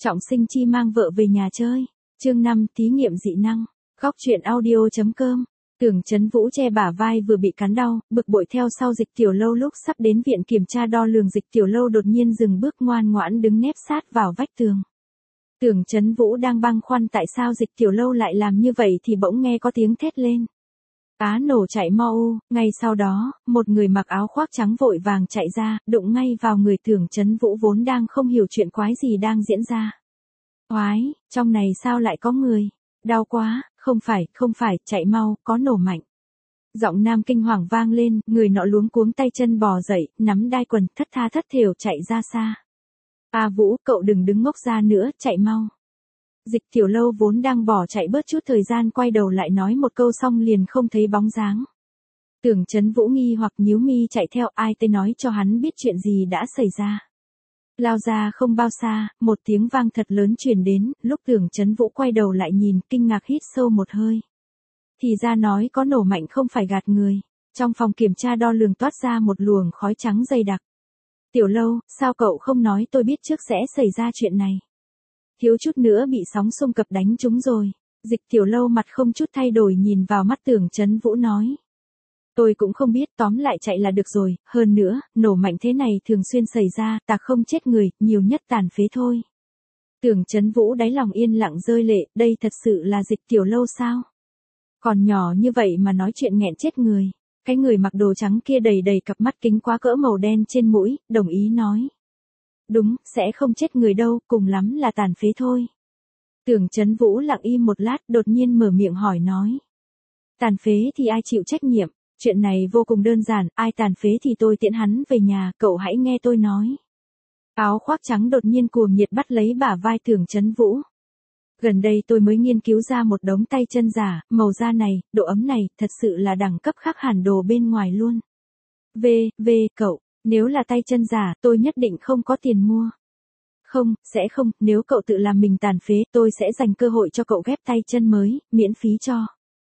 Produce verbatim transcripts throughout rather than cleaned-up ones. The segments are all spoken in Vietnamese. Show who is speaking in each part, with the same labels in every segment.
Speaker 1: Trọng sinh chi mang vợ về nhà chơi. Chương năm, thí nghiệm dị năng. Góc truyện audio.com. Tưởng Chấn Vũ che bả vai vừa bị cắn đau, bực bội theo sau Dịch Tiểu Lâu. Lúc sắp đến viện kiểm tra đo lường, Dịch Tiểu Lâu đột nhiên dừng bước, ngoan ngoãn đứng nép sát vào vách tường. Tưởng Chấn Vũ đang băn khoăn tại sao Dịch Tiểu Lâu lại làm như vậy thì bỗng nghe có tiếng thét lên. Á nổ chạy mau u, ngay sau đó, một người mặc áo khoác trắng vội vàng chạy ra, đụng ngay vào người Tưởng Chấn Vũ vốn đang không hiểu chuyện quái gì đang diễn ra. Oái, trong này sao lại có người? Đau quá, không phải, không phải, chạy mau, có nổ mạnh. Giọng nam kinh hoàng vang lên, người nọ luống cuống tay chân bò dậy, nắm đai quần, thất tha thất thểu chạy ra xa. A Vũ, cậu đừng đứng ngốc ra nữa, chạy mau. Dịch Tiểu Lâu vốn đang bỏ chạy bớt chút thời gian, quay đầu lại nói một câu xong liền không thấy bóng dáng. Tưởng Chấn Vũ nghi hoặc nhíu mi chạy theo, ai tên nói cho hắn biết chuyện gì đã xảy ra. Lao ra không bao xa, một tiếng vang thật lớn truyền đến, lúc Tưởng Chấn Vũ quay đầu lại nhìn, kinh ngạc hít sâu một hơi. Thì ra nói có nổ mạnh không phải gạt người. Trong phòng kiểm tra đo lường toát ra một luồng khói trắng dày đặc. Tiểu Lâu, sao cậu không nói tôi biết trước sẽ xảy ra chuyện này? Thiếu chút nữa bị sóng xung cập đánh trúng rồi. Dịch Tiểu Lâu mặt không chút thay đổi nhìn vào mắt Tưởng Chấn Vũ nói. Tôi cũng không biết, tóm lại chạy là được rồi, hơn nữa, nổ mạnh thế này thường xuyên xảy ra, ta không chết người, nhiều nhất tàn phế thôi. Tưởng Chấn Vũ đáy lòng yên lặng rơi lệ, đây thật sự là Dịch Tiểu Lâu sao? Còn nhỏ như vậy mà nói chuyện nghẹn chết người. Cái người mặc đồ trắng kia đầy đầy cặp mắt kính quá cỡ màu đen trên mũi, đồng ý nói. Đúng, sẽ không chết người đâu, cùng lắm là tàn phế thôi. Tưởng Chấn Vũ lặng im một lát, đột nhiên mở miệng hỏi nói. Tàn phế thì ai chịu trách nhiệm? Chuyện này vô cùng đơn giản, ai tàn phế thì tôi tiễn hắn về nhà, cậu hãy nghe tôi nói. Áo khoác trắng đột nhiên cuồng nhiệt bắt lấy bả vai Tưởng Chấn Vũ. Gần đây tôi mới nghiên cứu ra một đống tay chân giả, màu da này, độ ấm này, thật sự là đẳng cấp khác hẳn đồ bên ngoài luôn. V, V, cậu, nếu là tay chân giả, tôi nhất định không có tiền mua. Không, sẽ không, nếu cậu tự làm mình tàn phế, tôi sẽ dành cơ hội cho cậu ghép tay chân mới, miễn phí cho.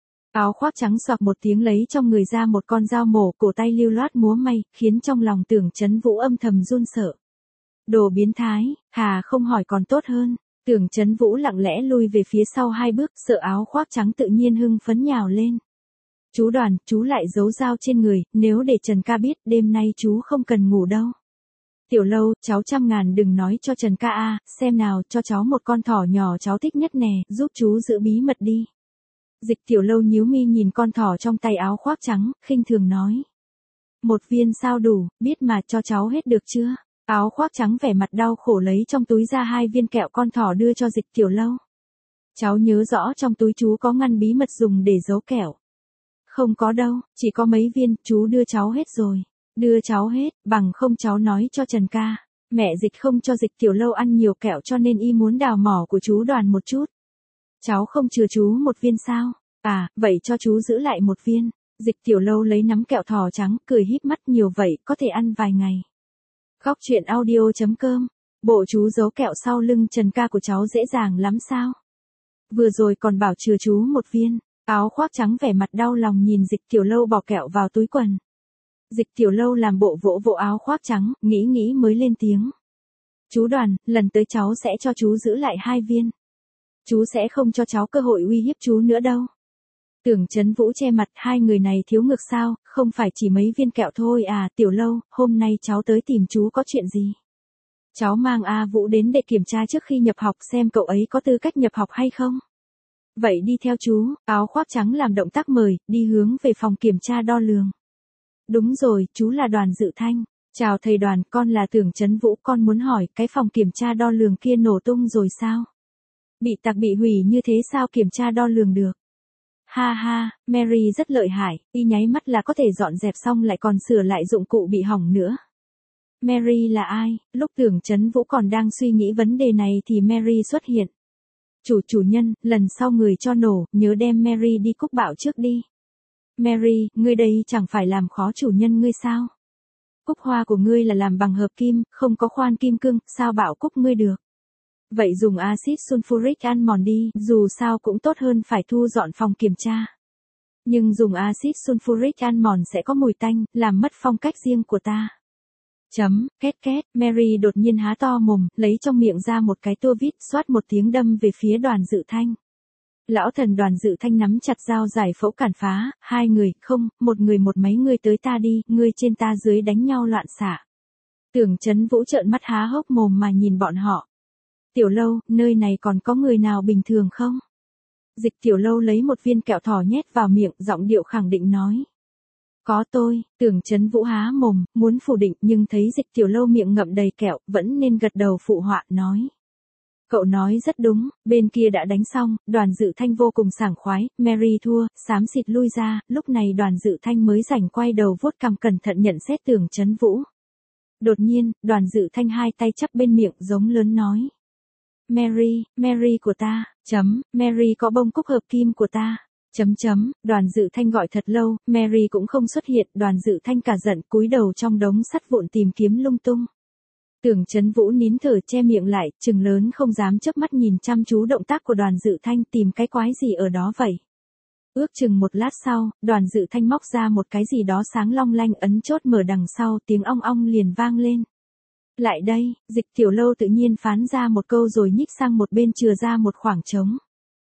Speaker 1: Áo khoác trắng xoạc một tiếng lấy trong người ra một con dao mổ, cổ tay lưu loát múa may, khiến trong lòng Tưởng Chấn Vũ âm thầm run sợ. Đồ biến thái, hà không hỏi còn tốt hơn. Tưởng Chấn Vũ lặng lẽ lui về phía sau hai bước, sợ áo khoác trắng tự nhiên hưng phấn nhào lên. Chú Đoàn, chú lại giấu dao trên người, nếu để Trần ca biết, đêm nay chú không cần ngủ đâu. Tiểu Lâu, cháu trăm ngàn đừng nói cho Trần ca a, xem nào, cho cháu một con thỏ nhỏ cháu thích nhất nè, giúp chú giữ bí mật đi. Dịch Tiểu Lâu nhíu mi nhìn con thỏ trong tay áo khoác trắng, khinh thường nói. Một viên sao đủ, biết mà, cho cháu hết được chưa? Áo khoác trắng vẻ mặt đau khổ lấy trong túi ra hai viên kẹo con thỏ đưa cho Dịch Tiểu Lâu. Cháu nhớ rõ trong túi chú có ngăn bí mật dùng để giấu kẹo. Không có đâu, chỉ có mấy viên, chú đưa cháu hết rồi. Đưa cháu hết, bằng không cháu nói cho Trần ca. Mẹ Dịch không cho Dịch Tiểu Lâu ăn nhiều kẹo cho nên y muốn đào mỏ của chú Đoàn một chút. Cháu không chừa chú một viên sao? À, vậy cho chú giữ lại một viên. Dịch Tiểu Lâu lấy nắm kẹo thỏ trắng, cười híp mắt, nhiều vậy, có thể ăn vài ngày. Góc truyện audio.com. Bộ chú giấu kẹo sau lưng Trần ca của cháu dễ dàng lắm sao? Vừa rồi còn bảo chừa chú một viên. Áo khoác trắng vẻ mặt đau lòng nhìn Dịch Tiểu Lâu bỏ kẹo vào túi quần. Dịch Tiểu Lâu làm bộ vỗ vỗ áo khoác trắng, nghĩ nghĩ mới lên tiếng. Chú Đoàn, lần tới cháu sẽ cho chú giữ lại hai viên. Chú sẽ không cho cháu cơ hội uy hiếp chú nữa đâu. Tưởng Chấn Vũ che mặt, hai người này thiếu ngược sao, không phải chỉ mấy viên kẹo thôi à? Tiểu Lâu, hôm nay cháu tới tìm chú có chuyện gì? Cháu mang A Vũ đến để kiểm tra trước khi nhập học xem cậu ấy có tư cách nhập học hay không. Vậy đi theo chú. Áo khoác trắng làm động tác mời, đi hướng về phòng kiểm tra đo lường. Đúng rồi, chú là Đoàn Dự Thanh. Chào thầy Đoàn, con là Tưởng Chấn Vũ, con muốn hỏi, cái phòng kiểm tra đo lường kia nổ tung rồi sao? Bị tạc bị hủy như thế sao kiểm tra đo lường được? Ha ha, Mary rất lợi hại, y nháy mắt là có thể dọn dẹp xong lại còn sửa lại dụng cụ bị hỏng nữa. Mary là ai? Lúc Tưởng Chấn Vũ còn đang suy nghĩ vấn đề này thì Mary xuất hiện. Chủ chủ nhân, lần sau người cho nổ, nhớ đem Mary đi cúc bạo trước đi. Mary, ngươi đây chẳng phải làm khó chủ nhân ngươi sao? Cúc hoa của ngươi là làm bằng hợp kim, không có khoan kim cương, sao bạo cúc ngươi được? Vậy dùng axit sulfuric ăn mòn đi, dù sao cũng tốt hơn phải thu dọn phòng kiểm tra. Nhưng dùng axit sulfuric ăn mòn sẽ có mùi tanh, làm mất phong cách riêng của ta. Chấm, két két, Mary đột nhiên há to mồm, lấy trong miệng ra một cái tua vít, xoát một tiếng đâm về phía Đoàn Dự Thanh. Lão thần Đoàn Dự Thanh nắm chặt dao giải phẫu cản phá, hai người, không, một người một mấy người tới ta đi, ngươi trên ta dưới đánh nhau loạn xạ. Tưởng Chấn Vũ trợn mắt há hốc mồm mà nhìn bọn họ. Tiểu Lâu, nơi này còn có người nào bình thường không? Dịch Tiểu Lâu lấy một viên kẹo thỏ nhét vào miệng, giọng điệu khẳng định nói. Có tôi, Tưởng Chấn Vũ há mồm, muốn phủ định nhưng thấy Dịch Tiểu Lâu miệng ngậm đầy kẹo, vẫn nên gật đầu phụ họa, nói. Cậu nói rất đúng, bên kia đã đánh xong, Đoàn Dự Thanh vô cùng sảng khoái, Mary thua, xám xịt lui ra, lúc này Đoàn Dự Thanh mới rảnh quay đầu vuốt cằm cẩn thận nhận xét Tưởng Chấn Vũ. Đột nhiên, Đoàn Dự Thanh hai tay chắp bên miệng giống lớn nói. Mary, Mary của ta, chấm, Mary có bông cúc hợp kim của ta, chấm chấm, Đoàn Dự Thanh gọi thật lâu, Mary cũng không xuất hiện, Đoàn Dự Thanh cả giận cúi đầu trong đống sắt vụn tìm kiếm lung tung. Tưởng Chấn Vũ nín thở che miệng lại, trừng lớn không dám chớp mắt nhìn chăm chú động tác của Đoàn Dự Thanh tìm cái quái gì ở đó vậy. Ước chừng một lát sau, Đoàn Dự Thanh móc ra một cái gì đó sáng long lanh ấn chốt mở đằng sau, tiếng ong ong liền vang lên. Lại đây, Dịch Tiểu Lâu tự nhiên phán ra một câu rồi nhích sang một bên chừa ra một khoảng trống.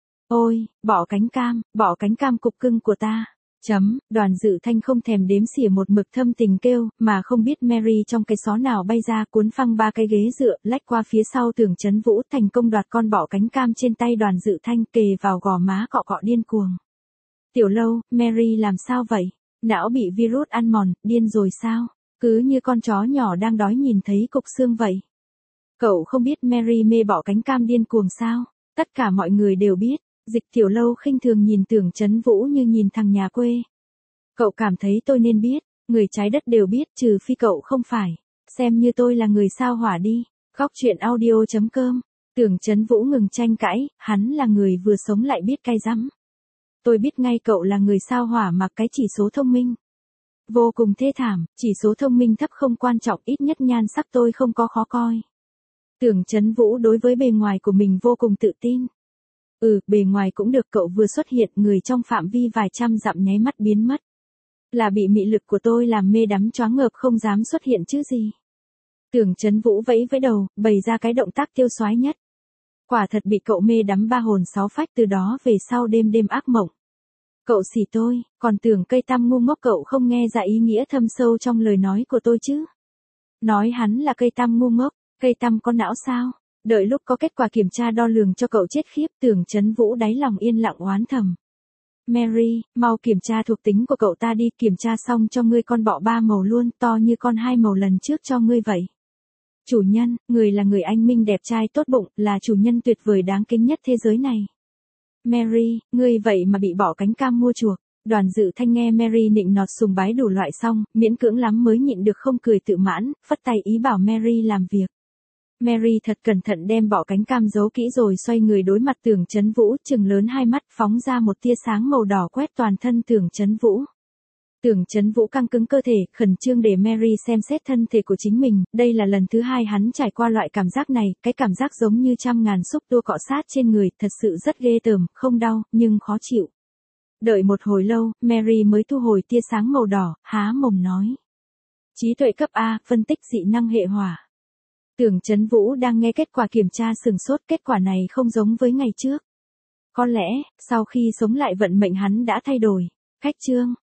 Speaker 1: Ôi, bỏ cánh cam, bỏ cánh cam cục cưng của ta. Chấm, Đoàn Dự Thanh không thèm đếm xỉa một mực thâm tình kêu, mà không biết Mary trong cái xó nào bay ra cuốn phăng ba cái ghế dựa, lách qua phía sau Tưởng Chấn Vũ thành công đoạt con bỏ cánh cam trên tay Đoàn Dự Thanh kề vào gò má cọ cọ điên cuồng. Tiểu Lâu, Mary làm sao vậy? Não bị virus ăn mòn, điên rồi sao? Cứ như con chó nhỏ đang đói nhìn thấy cục xương vậy. Cậu không biết Mary mê bỏ cánh cam điên cuồng sao? Tất cả mọi người đều biết. Dịch Tiểu Lâu khinh thường nhìn Tưởng Chấn Vũ như nhìn thằng nhà quê. Cậu cảm thấy tôi nên biết, người trái đất đều biết trừ phi cậu không phải. Xem như tôi là người sao hỏa đi. Góc truyện audio chấm com. Tưởng Chấn Vũ ngừng tranh cãi, hắn là người vừa sống lại biết cay rắm. Tôi biết ngay cậu là người sao hỏa mà cái chỉ số thông minh. Vô cùng thê thảm, chỉ số thông minh thấp không quan trọng, ít nhất nhan sắc tôi không có khó coi. Tưởng Chấn Vũ đối với bề ngoài của mình vô cùng tự tin. Ừ, bề ngoài cũng được, cậu vừa xuất hiện, người trong phạm vi vài trăm dặm nháy mắt biến mất. Là bị mị lực của tôi làm mê đắm choáng ngợp không dám xuất hiện chứ gì. Tưởng Chấn Vũ vẫy vẫy đầu, bày ra cái động tác tiêu xoái nhất. Quả thật bị cậu mê đắm ba hồn sáu phách, từ đó về sau đêm đêm ác mộng. Cậu xỉ tôi, còn tưởng cây tăm ngu ngốc, cậu không nghe ra ý nghĩa thâm sâu trong lời nói của tôi chứ. Nói hắn là cây tăm ngu ngốc, cây tăm có não sao? Đợi lúc có kết quả kiểm tra đo lường cho cậu chết khiếp. Tưởng Chấn Vũ đáy lòng yên lặng oán thầm. Mary, mau kiểm tra thuộc tính của cậu ta đi, kiểm tra xong cho ngươi con bọ ba màu luôn, to như con hai màu lần trước cho ngươi vậy. Chủ nhân, người là người anh minh đẹp trai tốt bụng, là chủ nhân tuyệt vời đáng kính nhất thế giới này. Mary, ngươi vậy mà bị bỏ cánh cam mua chuộc. Đoàn Dự Thanh nghe Mary nịnh nọt sùng bái đủ loại xong, miễn cưỡng lắm mới nhịn được không cười tự mãn, phất tay ý bảo Mary làm việc. Mary thật cẩn thận đem bỏ cánh cam giấu kỹ rồi xoay người đối mặt Tưởng Chấn Vũ, trừng lớn hai mắt phóng ra một tia sáng màu đỏ quét toàn thân Tưởng Chấn Vũ. Tưởng Chấn Vũ căng cứng cơ thể, khẩn trương để Mary xem xét thân thể của chính mình, đây là lần thứ hai hắn trải qua loại cảm giác này, cái cảm giác giống như trăm ngàn xúc tua cọ sát trên người, thật sự rất ghê tởm, không đau, nhưng khó chịu. Đợi một hồi lâu, Mary mới thu hồi tia sáng màu đỏ, há mồm nói. Trí tuệ cấp A, phân tích dị năng hệ hỏa. Tưởng Chấn Vũ đang nghe kết quả kiểm tra sừng sốt, kết quả này không giống với ngày trước. Có lẽ, sau khi sống lại vận mệnh hắn đã thay đổi. Khách chương.